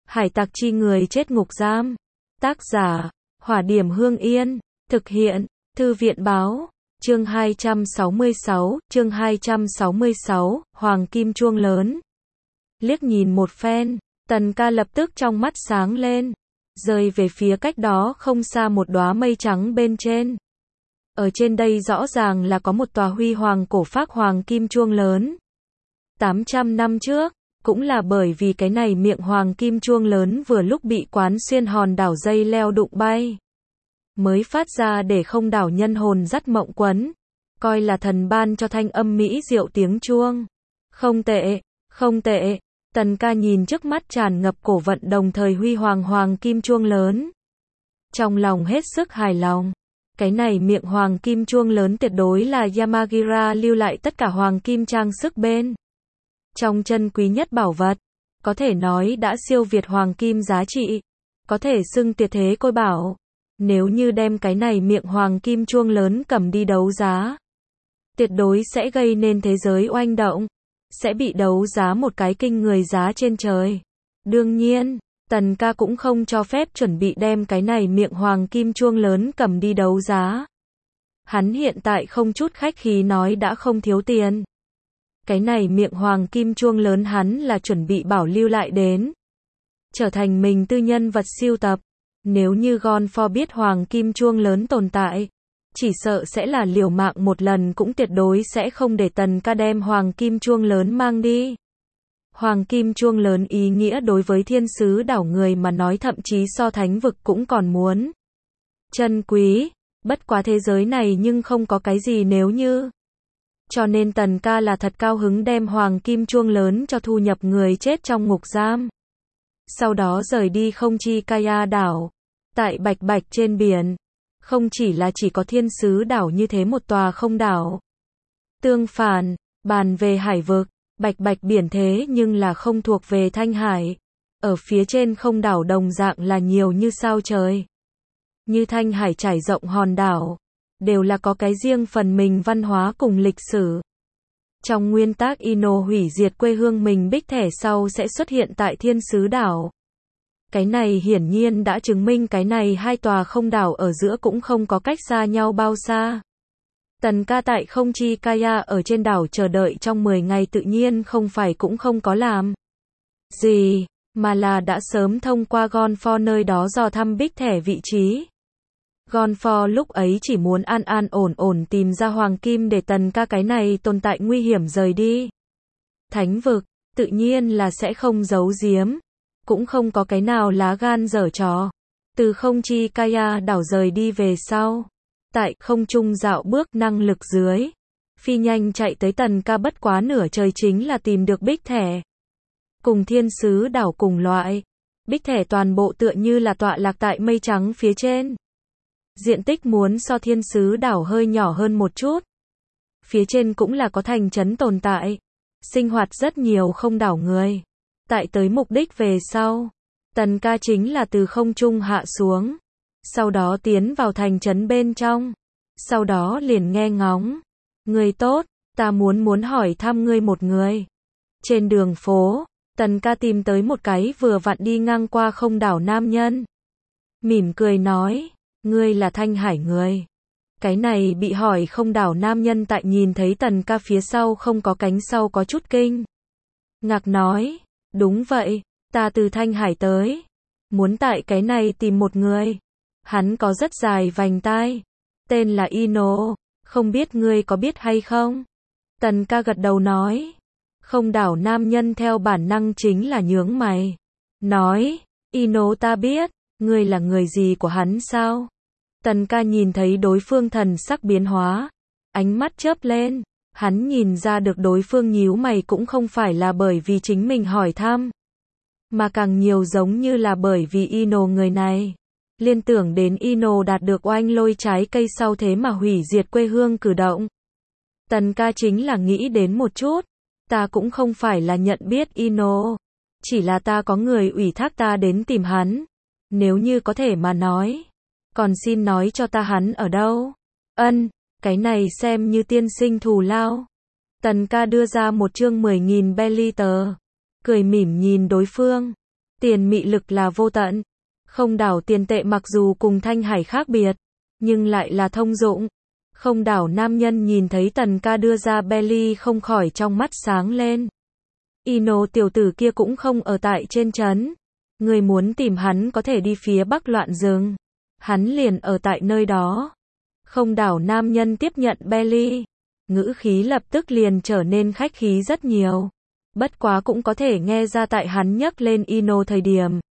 Hải tặc chi người chết ngục giam. Tác giả, Hỏa Điểm Hương Yên. Thực hiện, Thư viện Báo. Chương 266, Hoàng Kim Chuông Lớn. Liếc nhìn một phen, Tần Ca lập tức trong mắt sáng lên, rơi về phía cách đó không xa một đóa mây trắng bên trên. Ở trên đây rõ ràng là có một tòa huy hoàng cổ phác hoàng kim chuông lớn. 800 năm trước, cũng là bởi vì cái này miệng hoàng kim chuông lớn vừa lúc bị quán xuyên hòn đảo dây leo đụng bay, mới phát ra để không đảo nhân hồn dắt mộng quấn, coi là thần ban cho thanh âm mỹ diệu tiếng chuông. Không tệ, không tệ. Tần Ca nhìn trước mắt tràn ngập cổ vận đồng thời huy hoàng hoàng kim chuông lớn, trong lòng hết sức hài lòng. Cái này miệng hoàng kim chuông lớn tuyệt đối là Yamagira lưu lại tất cả hoàng kim trang sức bên trong chân quý nhất bảo vật, có thể nói đã siêu việt hoàng kim giá trị, có thể xưng tuyệt thế côi bảo. Nếu như đem cái này miệng hoàng kim chuông lớn cầm đi đấu giá, tuyệt đối sẽ gây nên thế giới oanh động, sẽ bị đấu giá một cái kinh người giá trên trời. Đương nhiên, Tần Ca cũng không cho phép chuẩn bị đem cái này miệng hoàng kim chuông lớn cầm đi đấu giá. Hắn hiện tại không chút khách khí nói đã không thiếu tiền. Cái này miệng hoàng kim chuông lớn hắn là chuẩn bị bảo lưu lại đến, trở thành mình tư nhân vật sưu tập. Nếu như Gonfor biết hoàng kim chuông lớn tồn tại, chỉ sợ sẽ là liều mạng một lần cũng tuyệt đối sẽ không để Tần Ca đem hoàng kim chuông lớn mang đi. Hoàng kim chuông lớn ý nghĩa đối với thiên sứ đảo người mà nói thậm chí so thánh vực cũng còn muốn chân quý, bất quá thế giới này nhưng không có cái gì nếu như. Cho nên Tần Ca là thật cao hứng đem hoàng kim chuông lớn cho thu nhập người chết trong ngục giam. Sau đó rời đi Không Chi Kaya đảo. Tại Bạch Bạch trên biển, không chỉ là chỉ có thiên sứ đảo như thế một tòa không đảo. Tương phản, bàn về hải vực, Bạch Bạch biển thế nhưng là không thuộc về Thanh Hải. Ở phía trên không đảo đồng dạng là nhiều như sao trời. Như Thanh Hải trải rộng hòn đảo, đều là có cái riêng phần mình văn hóa cùng lịch sử. Trong nguyên tắc Ino hủy diệt quê hương mình bích thẻ sau sẽ xuất hiện tại thiên sứ đảo. Cái này hiển nhiên đã chứng minh cái này hai tòa không đảo ở giữa cũng không có cách xa nhau bao xa. Tần Ca tại Không Chi Kaya ở trên đảo chờ đợi trong 10 ngày tự nhiên không phải cũng không có làm gì, mà là đã sớm thông qua Gonfor nơi đó dò thăm bích thẻ vị trí. Gonfor lúc ấy chỉ muốn an an ổn ổn tìm ra hoàng kim để Tần Ca cái này tồn tại nguy hiểm rời đi. Thánh vực, tự nhiên là sẽ không giấu giếm, cũng không có cái nào lá gan dở trò. Từ Không Chi Kaya đảo rời đi về sau, tại không trung dạo bước năng lực dưới, phi nhanh chạy tới Tần Ca bất quá nửa trời chính là tìm được bích thẻ. Cùng thiên sứ đảo cùng loại, bích thẻ toàn bộ tựa như là tọa lạc tại mây trắng phía trên. Diện tích muốn so thiên sứ đảo hơi nhỏ hơn một chút. Phía trên cũng là có thành trấn tồn tại, sinh hoạt rất nhiều không đảo người. Tại tới mục đích về sau, Tần Ca chính là từ không trung hạ xuống, sau đó tiến vào thành trấn bên trong, sau đó liền nghe ngóng. Người tốt, ta muốn hỏi thăm ngươi một người. Trên đường phố, Tần Ca tìm tới một cái vừa vặn đi ngang qua không đảo nam nhân. Mỉm cười nói, ngươi là Thanh Hải người. Cái này bị hỏi không đảo nam nhân tại nhìn thấy Tần Ca phía sau không có cánh sau có chút kinh ngạc nói, đúng vậy, ta từ Thanh Hải tới, muốn tại cái này tìm một người. Hắn có rất dài vành tai, tên là Ino, không biết ngươi có biết hay không? Tần Ca gật đầu nói. Không đảo nam nhân theo bản năng chính là nhướng mày, nói, Ino ta biết, ngươi là người gì của hắn sao? Tần Ca nhìn thấy đối phương thần sắc biến hóa, ánh mắt chớp lên, hắn nhìn ra được đối phương nhíu mày cũng không phải là bởi vì chính mình hỏi thăm, mà càng nhiều giống như là bởi vì Ino người này. Liên tưởng đến Ino đạt được oanh lôi trái cây sau thế mà hủy diệt quê hương cử động. Tần Ca chính là nghĩ đến một chút, ta cũng không phải là nhận biết Ino, chỉ là ta có người ủy thác ta đến tìm hắn. Nếu như có thể mà nói, còn xin nói cho ta hắn ở đâu. Ân, cái này xem như tiên sinh thù lao. Tần Ca đưa ra một chương 10.000 belly tờ, cười mỉm nhìn đối phương. Tiền mị lực là vô tận. Không đảo tiền tệ mặc dù cùng Thanh Hải khác biệt, nhưng lại là thông dụng. Không đảo nam nhân nhìn thấy Tần ca đưa ra belly không khỏi trong mắt sáng lên. Ino tiểu tử kia cũng không ở tại trên trấn. Người muốn tìm hắn có thể đi phía bắc loạn rừng. Hắn liền ở tại nơi đó. Không đảo nam nhân tiếp nhận belly. Ngữ khí lập tức liền trở nên khách khí rất nhiều. Bất quá cũng có thể nghe ra tại hắn nhắc lên Ino thời điểm.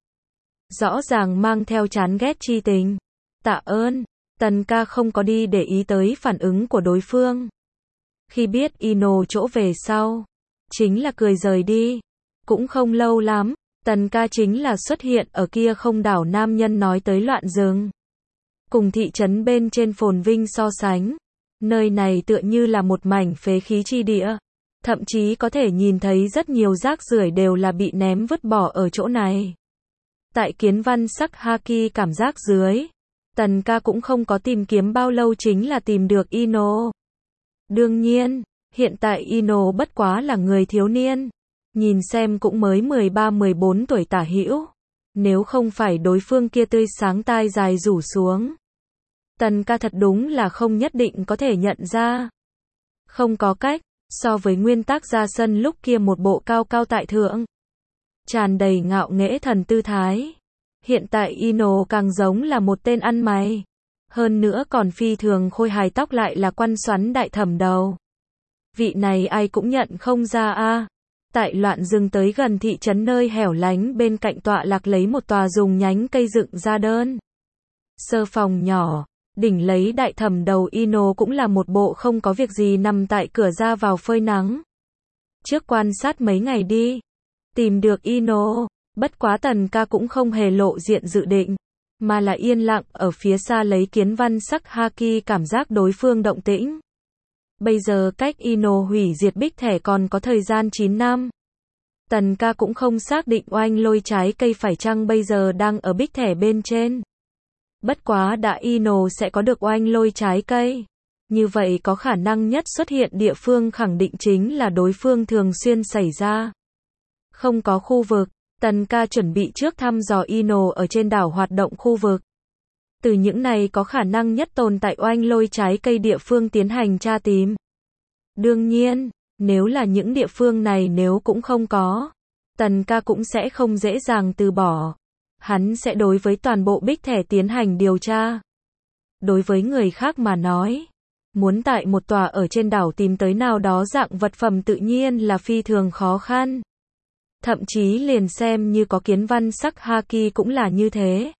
Rõ ràng mang theo chán ghét chi tình. Tạ ơn. Tần ca không có đi để ý tới phản ứng của đối phương. Khi biết Ino chỗ về sau, chính là cười rời đi. Cũng không lâu lắm, Tần ca chính là xuất hiện ở kia không đảo nam nhân nói tới loạn rừng. Cùng thị trấn bên trên phồn vinh so sánh, nơi này tựa như là một mảnh phế khí chi địa. Thậm chí có thể nhìn thấy rất nhiều rác rưởi đều là bị ném vứt bỏ ở chỗ này. Tại kiến văn sắc haki cảm giác dưới, Tần ca cũng không có tìm kiếm bao lâu chính là tìm được Ino. Đương nhiên, hiện tại Ino bất quá là người thiếu niên. Nhìn xem cũng mới 13-14 tuổi tả hữu. Nếu không phải đối phương kia tươi sáng tai dài rủ xuống, Tần ca thật đúng là không nhất định có thể nhận ra. Không có cách, so với nguyên tắc ra sân lúc kia một bộ cao cao tại thượng, tràn đầy ngạo nghễ thần tư thái. Hiện tại Ino càng giống là một tên ăn mày. Hơn nữa còn phi thường khôi hài, tóc lại là quăn xoắn đại thẩm đầu. Vị này ai cũng nhận không ra a. Tại loạn rừng tới gần thị trấn nơi hẻo lánh bên cạnh tọa lạc lấy một tòa dùng nhánh cây dựng ra đơn sơ phòng nhỏ. Đỉnh lấy đại thẩm đầu Ino cũng là một bộ không có việc gì nằm tại cửa ra vào phơi nắng. Trước quan sát mấy ngày đi. Tìm được Ino. Bất quá Tần ca cũng không hề lộ diện dự định, mà là yên lặng ở phía xa lấy kiến văn sắc haki cảm giác đối phương động tĩnh. Bây giờ cách Ino hủy diệt bích thẻ còn có thời gian 9 năm. Tần ca cũng không xác định oanh lôi trái cây phải chăng bây giờ đang ở bích thẻ bên trên. Bất quá đã Ino sẽ có được oanh lôi trái cây. Như vậy có khả năng nhất xuất hiện địa phương khẳng định chính là đối phương thường xuyên xảy ra. Không có khu vực. Tần ca chuẩn bị trước thăm dò Ino ở trên đảo hoạt động khu vực. Từ những này có khả năng nhất tồn tại oanh lôi trái cây địa phương tiến hành tra tìm. Đương nhiên, nếu là những địa phương này nếu cũng không có, Tần ca cũng sẽ không dễ dàng từ bỏ. Hắn sẽ đối với toàn bộ bích thẻ tiến hành điều tra. Đối với người khác mà nói, muốn tại một tòa ở trên đảo tìm tới nào đó dạng vật phẩm tự nhiên là phi thường khó khăn. Thậm chí liền xem như có kiến văn sắc haki cũng là như thế.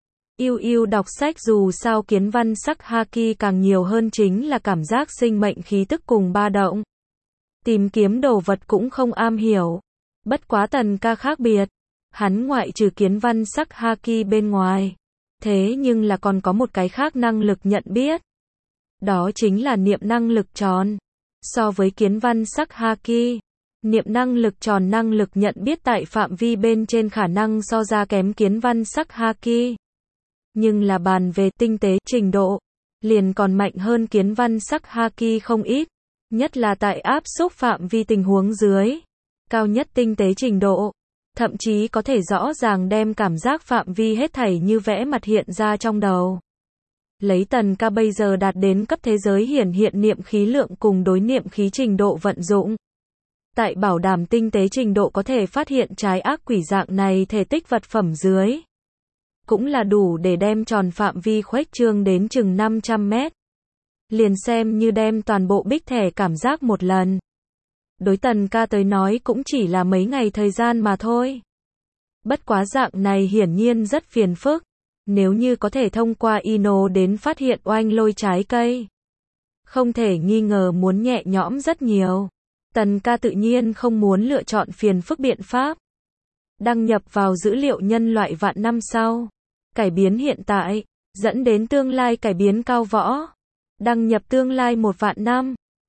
Yêu đọc sách dù sao kiến văn sắc haki càng nhiều hơn chính là cảm giác sinh mệnh khí tức cùng ba động. Tìm kiếm đồ vật cũng không am hiểu. Bất quá Tần ca khác biệt. Hắn ngoại trừ kiến văn sắc haki bên ngoài. Thế nhưng là còn có một cái khác năng lực nhận biết. Đó chính là niệm năng lực tròn. So với kiến văn sắc haki, niệm năng lực tròn năng lực nhận biết tại phạm vi bên trên khả năng so ra kém kiến văn sắc haki. Nhưng là bàn về tinh tế trình độ, liền còn mạnh hơn kiến văn sắc haki không ít. Nhất là tại áp xúc phạm vi tình huống dưới. Cao nhất tinh tế trình độ. Thậm chí có thể rõ ràng đem cảm giác phạm vi hết thảy như vẽ mặt hiện ra trong đầu. Lấy Tần ca bây giờ đạt đến cấp thế giới hiển hiện niệm khí lượng cùng đối niệm khí trình độ vận dụng. Tại bảo đảm tinh tế trình độ có thể phát hiện trái ác quỷ dạng này thể tích vật phẩm dưới. Cũng là đủ để đem tròn phạm vi khuếch trương đến chừng 500 mét. Liền xem như đem toàn bộ bích thẻ cảm giác một lần. Đối Tần ca tới nói cũng chỉ là mấy ngày thời gian mà thôi. Bất quá dạng này hiển nhiên rất phiền phức. Nếu như có thể thông qua Ino đến phát hiện oanh lôi trái cây, không thể nghi ngờ muốn nhẹ nhõm rất nhiều. Tần ca tự nhiên không muốn lựa chọn phiền phức biện pháp. Đăng nhập vào dữ liệu nhân loại vạn năm sau. Cải biến hiện tại, dẫn đến tương lai cải biến cao võ. Đăng nhập tương lai 1 vạn năm.